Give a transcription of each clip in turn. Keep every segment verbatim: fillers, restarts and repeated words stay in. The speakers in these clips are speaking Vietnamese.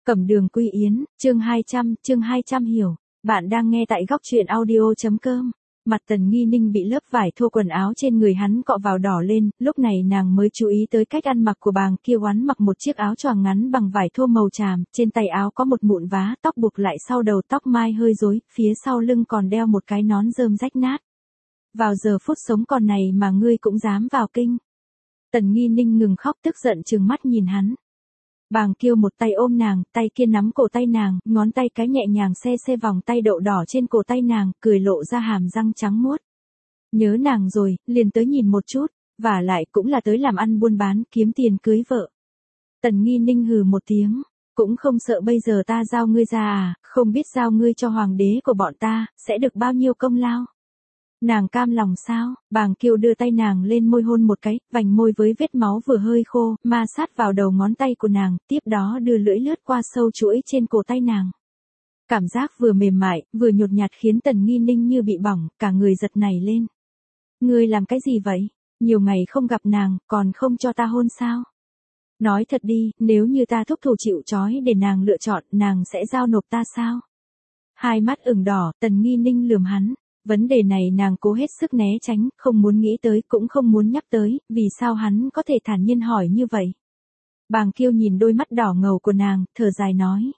Cẩm Đường Quy Yến, chương hai trăm, chương hai trăm hiểu. Bạn đang nghe tại góc truyện audio.com. Mặt Tần Nghi Ninh bị lớp vải thô quần áo trên người hắn cọ vào đỏ lên, lúc này nàng mới chú ý tới cách ăn mặc của Bàng Kiêu. Hắn mặc một chiếc áo choàng ngắn bằng vải thô màu tràm, trên tay áo có một mụn vá, tóc buộc lại sau đầu, tóc mai hơi rối, phía sau lưng còn đeo một cái nón rơm rách nát. Vào giờ phút sống còn này mà ngươi cũng dám vào kinh. Tần Nghi Ninh ngừng khóc, tức giận trừng mắt nhìn hắn. Bàng Kiêu một tay ôm nàng, tay kia nắm cổ tay nàng, ngón tay cái nhẹ nhàng xe xe vòng tay đậu đỏ trên cổ tay nàng, cười lộ ra hàm răng trắng muốt. Nhớ nàng rồi, liền tới nhìn một chút, vả lại cũng là tới làm ăn buôn bán, kiếm tiền cưới vợ. Tần Nghi Ninh hừ một tiếng, cũng không sợ bây giờ ta giao ngươi ra à, không biết giao ngươi cho hoàng đế của bọn ta, sẽ được bao nhiêu công lao. Nàng cam lòng sao? Bàng Kiêu đưa tay nàng lên môi hôn một cái, vành môi với vết máu vừa hơi khô, ma sát vào đầu ngón tay của nàng, tiếp đó đưa lưỡi lướt qua sâu chuỗi trên cổ tay nàng. Cảm giác vừa mềm mại, vừa nhột nhạt khiến Tần Nghi Ninh như bị bỏng, cả người giật nảy lên. Ngươi làm cái gì vậy? Nhiều ngày không gặp nàng, còn không cho ta hôn sao? Nói thật đi, nếu như ta thúc thủ chịu trói để nàng lựa chọn, nàng sẽ giao nộp ta sao? Hai mắt ửng đỏ, Tần Nghi Ninh lườm hắn. Vấn đề này nàng cố hết sức né tránh, không muốn nghĩ tới, cũng không muốn nhắc tới, vì sao hắn có thể thản nhiên hỏi như vậy. Bàng Kiêu nhìn đôi mắt đỏ ngầu của nàng, thở dài nói.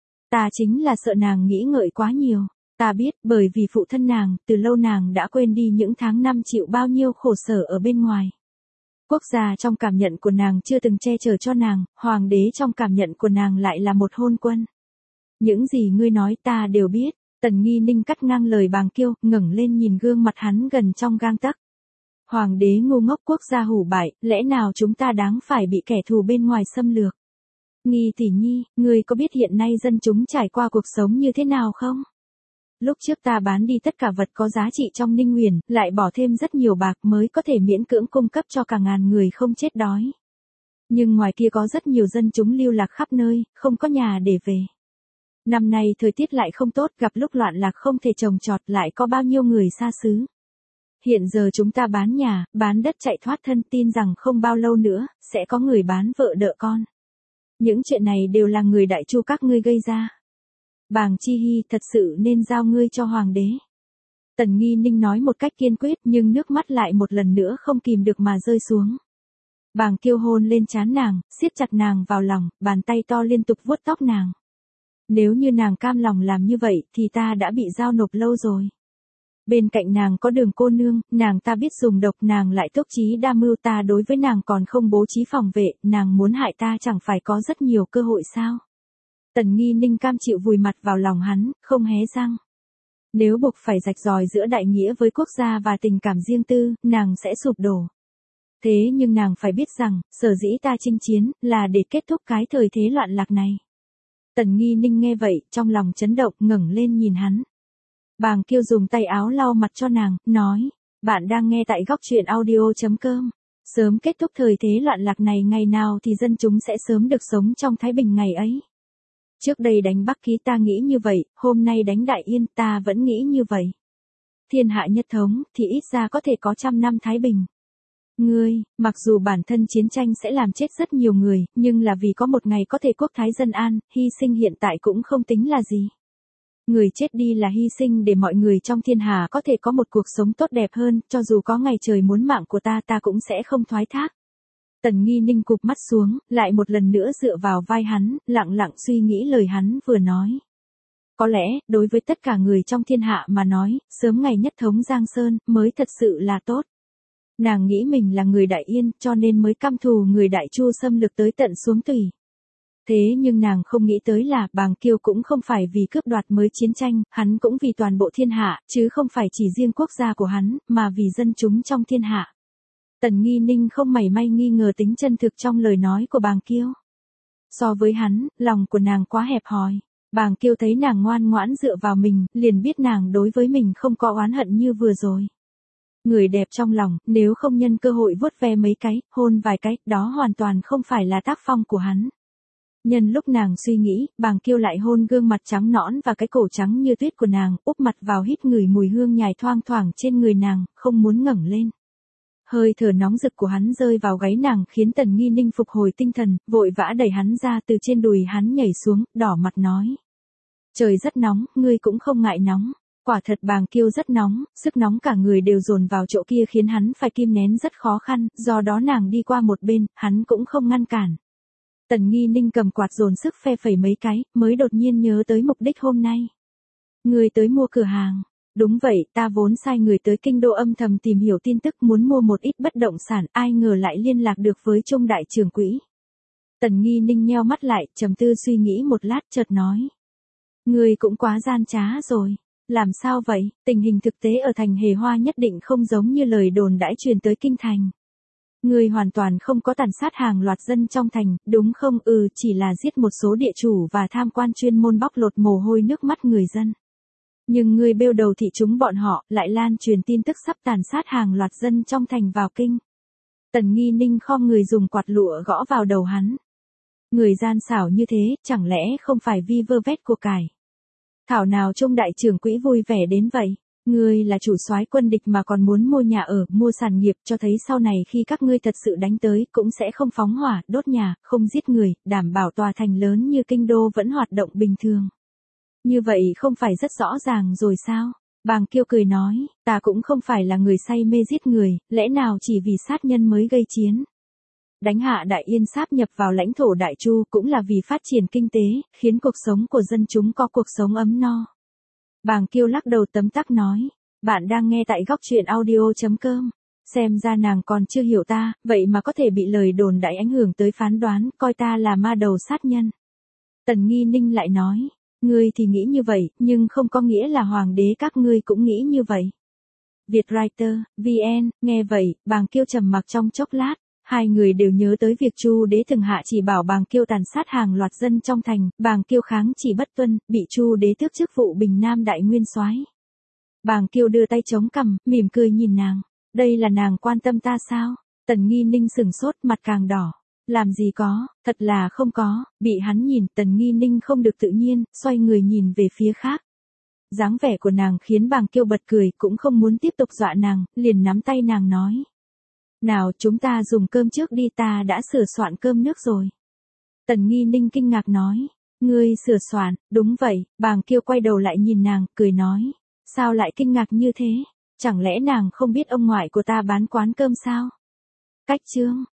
Ta chính là sợ nàng nghĩ ngợi quá nhiều. Ta biết, bởi vì phụ thân nàng, từ lâu nàng đã quên đi những tháng năm chịu bao nhiêu khổ sở ở bên ngoài. Quốc gia trong cảm nhận của nàng chưa từng che chở cho nàng, hoàng đế trong cảm nhận của nàng lại là một hôn quân. Những gì ngươi nói ta đều biết. Tần Nghi Ninh cắt ngang lời Bàng Kiêu, ngẩng lên nhìn gương mặt hắn gần trong gang tấc. Hoàng đế ngu ngốc, quốc gia hủ bại, lẽ nào chúng ta đáng phải bị kẻ thù bên ngoài xâm lược? Nghi tỷ nhi, ngươi có biết hiện nay dân chúng trải qua cuộc sống như thế nào không? Lúc trước ta bán đi tất cả vật có giá trị trong Ninh Nguyền, lại bỏ thêm rất nhiều bạc mới có thể miễn cưỡng cung cấp cho cả ngàn người không chết đói. Nhưng ngoài kia có rất nhiều dân chúng lưu lạc khắp nơi, không có nhà để về. Năm nay thời tiết lại không tốt, gặp lúc loạn lạc không thể trồng trọt, lại có bao nhiêu người xa xứ. Hiện giờ chúng ta bán nhà, bán đất chạy thoát thân, tin rằng không bao lâu nữa, sẽ có người bán vợ đỡ con. Những chuyện này đều là người đại chu các ngươi gây ra. Bàng Chi Hy, thật sự nên giao ngươi cho hoàng đế. Tần Nghi Ninh nói một cách kiên quyết, nhưng nước mắt lại một lần nữa không kìm được mà rơi xuống. Bàng Kiêu hôn lên trán nàng, siết chặt nàng vào lòng, bàn tay to liên tục vuốt tóc nàng. Nếu như nàng cam lòng làm như vậy thì ta đã bị giao nộp lâu rồi. Bên cạnh nàng có Đường cô nương, nàng ta biết dùng độc, nàng lại tốc trí đa mưu, ta đối với nàng còn không bố trí phòng vệ, nàng muốn hại ta chẳng phải có rất nhiều cơ hội sao? Tần Nghi Ninh cam chịu vùi mặt vào lòng hắn, không hé răng. Nếu buộc phải rạch ròi giữa đại nghĩa với quốc gia và tình cảm riêng tư, nàng sẽ sụp đổ. Thế nhưng nàng phải biết rằng, sở dĩ ta chinh chiến, là để kết thúc cái thời thế loạn lạc này. Tần Nghi Ninh nghe vậy, trong lòng chấn động, ngẩng lên nhìn hắn. Bàng Kiêu dùng tay áo lau mặt cho nàng, nói, bạn đang nghe tại góc truyện audio.com. Sớm kết thúc thời thế loạn lạc này, ngày nào thì dân chúng sẽ sớm được sống trong thái bình ngày ấy. Trước đây đánh Bắc Ký ta nghĩ như vậy, hôm nay đánh Đại Yên ta vẫn nghĩ như vậy. Thiên hạ nhất thống, thì ít ra có thể có trăm năm thái bình. Ngươi, mặc dù bản thân chiến tranh sẽ làm chết rất nhiều người, nhưng là vì có một ngày có thể quốc thái dân an, hy sinh hiện tại cũng không tính là gì. Người chết đi là hy sinh để mọi người trong thiên hạ có thể có một cuộc sống tốt đẹp hơn, cho dù có ngày trời muốn mạng của ta ta cũng sẽ không thoái thác. Tần Nghi Ninh cụp mắt xuống, lại một lần nữa dựa vào vai hắn, lặng lặng suy nghĩ lời hắn vừa nói. Có lẽ, đối với tất cả người trong thiên hạ mà nói, sớm ngày nhất thống Giang Sơn, mới thật sự là tốt. Nàng nghĩ mình là người Đại Yên, cho nên mới căm thù người Đại Chu xâm lược tới tận xuống tủy. Thế nhưng nàng không nghĩ tới là, Bàng Kiêu cũng không phải vì cướp đoạt mới chiến tranh, hắn cũng vì toàn bộ thiên hạ, chứ không phải chỉ riêng quốc gia của hắn, mà vì dân chúng trong thiên hạ. Tần Nghi Ninh không mảy may nghi ngờ tính chân thực trong lời nói của Bàng Kiêu. So với hắn, lòng của nàng quá hẹp hòi. Bàng Kiêu thấy nàng ngoan ngoãn dựa vào mình, liền biết nàng đối với mình không có oán hận như vừa rồi. Người đẹp trong lòng, nếu không nhân cơ hội vuốt ve mấy cái, hôn vài cái, đó hoàn toàn không phải là tác phong của hắn. Nhân lúc nàng suy nghĩ, Bàng Kiêu lại hôn gương mặt trắng nõn và cái cổ trắng như tuyết của nàng, úp mặt vào hít ngửi mùi hương nhài thoang thoảng trên người nàng, không muốn ngẩng lên. Hơi thở nóng rực của hắn rơi vào gáy nàng khiến Tần Nghi Ninh phục hồi tinh thần, vội vã đẩy hắn ra từ trên đùi hắn nhảy xuống, đỏ mặt nói. Trời rất nóng, ngươi cũng không ngại nóng. Quả thật Bàng Kiêu rất nóng, sức nóng cả người đều dồn vào chỗ kia khiến hắn phải kim nén rất khó khăn, do đó nàng đi qua một bên, hắn cũng không ngăn cản. Tần Nghi Ninh cầm quạt dồn sức phe phẩy mấy cái, mới đột nhiên nhớ tới mục đích hôm nay. Ngươi tới mua cửa hàng. Đúng vậy, ta vốn sai người tới kinh đô âm thầm tìm hiểu tin tức muốn mua một ít bất động sản, ai ngờ lại liên lạc được với Trung đại trưởng quỹ. Tần Nghi Ninh nheo mắt lại, trầm tư suy nghĩ một lát chợt nói. Ngươi cũng quá gian trá rồi. Làm sao vậy, tình hình thực tế ở thành Hề Hoa nhất định không giống như lời đồn đãi truyền tới kinh thành. Ngươi hoàn toàn không có tàn sát hàng loạt dân trong thành, đúng không? Ừ, chỉ là giết một số địa chủ và tham quan chuyên môn bóc lột mồ hôi nước mắt người dân. Nhưng ngươi bêu đầu thị chúng bọn họ, lại lan truyền tin tức sắp tàn sát hàng loạt dân trong thành vào kinh. Tần Nghi Ninh khom người dùng quạt lụa gõ vào đầu hắn. Người gian xảo như thế, chẳng lẽ không phải vi vơ vét của cải? Thảo nào Trung đại trưởng quỹ vui vẻ đến vậy? Ngươi là chủ soái quân địch mà còn muốn mua nhà ở, mua sản nghiệp, cho thấy sau này khi các ngươi thật sự đánh tới, cũng sẽ không phóng hỏa, đốt nhà, không giết người, đảm bảo tòa thành lớn như kinh đô vẫn hoạt động bình thường. Như vậy không phải rất rõ ràng rồi sao? Bàng Kiêu cười nói, ta cũng không phải là người say mê giết người, lẽ nào chỉ vì sát nhân mới gây chiến? Đánh hạ Đại Yên sáp nhập vào lãnh thổ Đại Chu cũng là vì phát triển kinh tế, khiến cuộc sống của dân chúng có cuộc sống ấm no. Bàng Kiêu lắc đầu tấm tắc nói, bạn đang nghe tại góc truyện audio chấm com. Xem ra nàng còn chưa hiểu ta, vậy mà có thể bị lời đồn đại ảnh hưởng tới phán đoán, coi ta là ma đầu sát nhân. Tần Nghi Ninh lại nói, ngươi thì nghĩ như vậy, nhưng không có nghĩa là hoàng đế các ngươi cũng nghĩ như vậy. Vietwriter, vê en, nghe vậy, Bàng Kiêu trầm mặc trong chốc lát. Hai người đều nhớ tới việc Chu đế từng hạ chỉ bảo Bàng Kiêu tàn sát hàng loạt dân trong thành, Bàng Kiêu kháng chỉ bất tuân, bị Chu đế tước chức vụ Bình Nam đại nguyên soái. Bàng Kiêu đưa tay chống cằm, mỉm cười nhìn nàng, đây là nàng quan tâm ta sao? Tần Nghi Ninh sừng sốt, mặt càng đỏ. Làm gì có, thật là không có, bị hắn nhìn, Tần Nghi Ninh không được tự nhiên, xoay người nhìn về phía khác. Dáng vẻ của nàng khiến Bàng Kiêu bật cười, cũng không muốn tiếp tục dọa nàng, liền nắm tay nàng nói. Nào chúng ta dùng cơm trước đi, ta đã sửa soạn cơm nước rồi. Tần Nghi Ninh kinh ngạc nói, ngươi sửa soạn, đúng vậy, Bàng Kiêu quay đầu lại nhìn nàng, cười nói, sao lại kinh ngạc như thế, chẳng lẽ nàng không biết ông ngoại của ta bán quán cơm sao? Cách chương.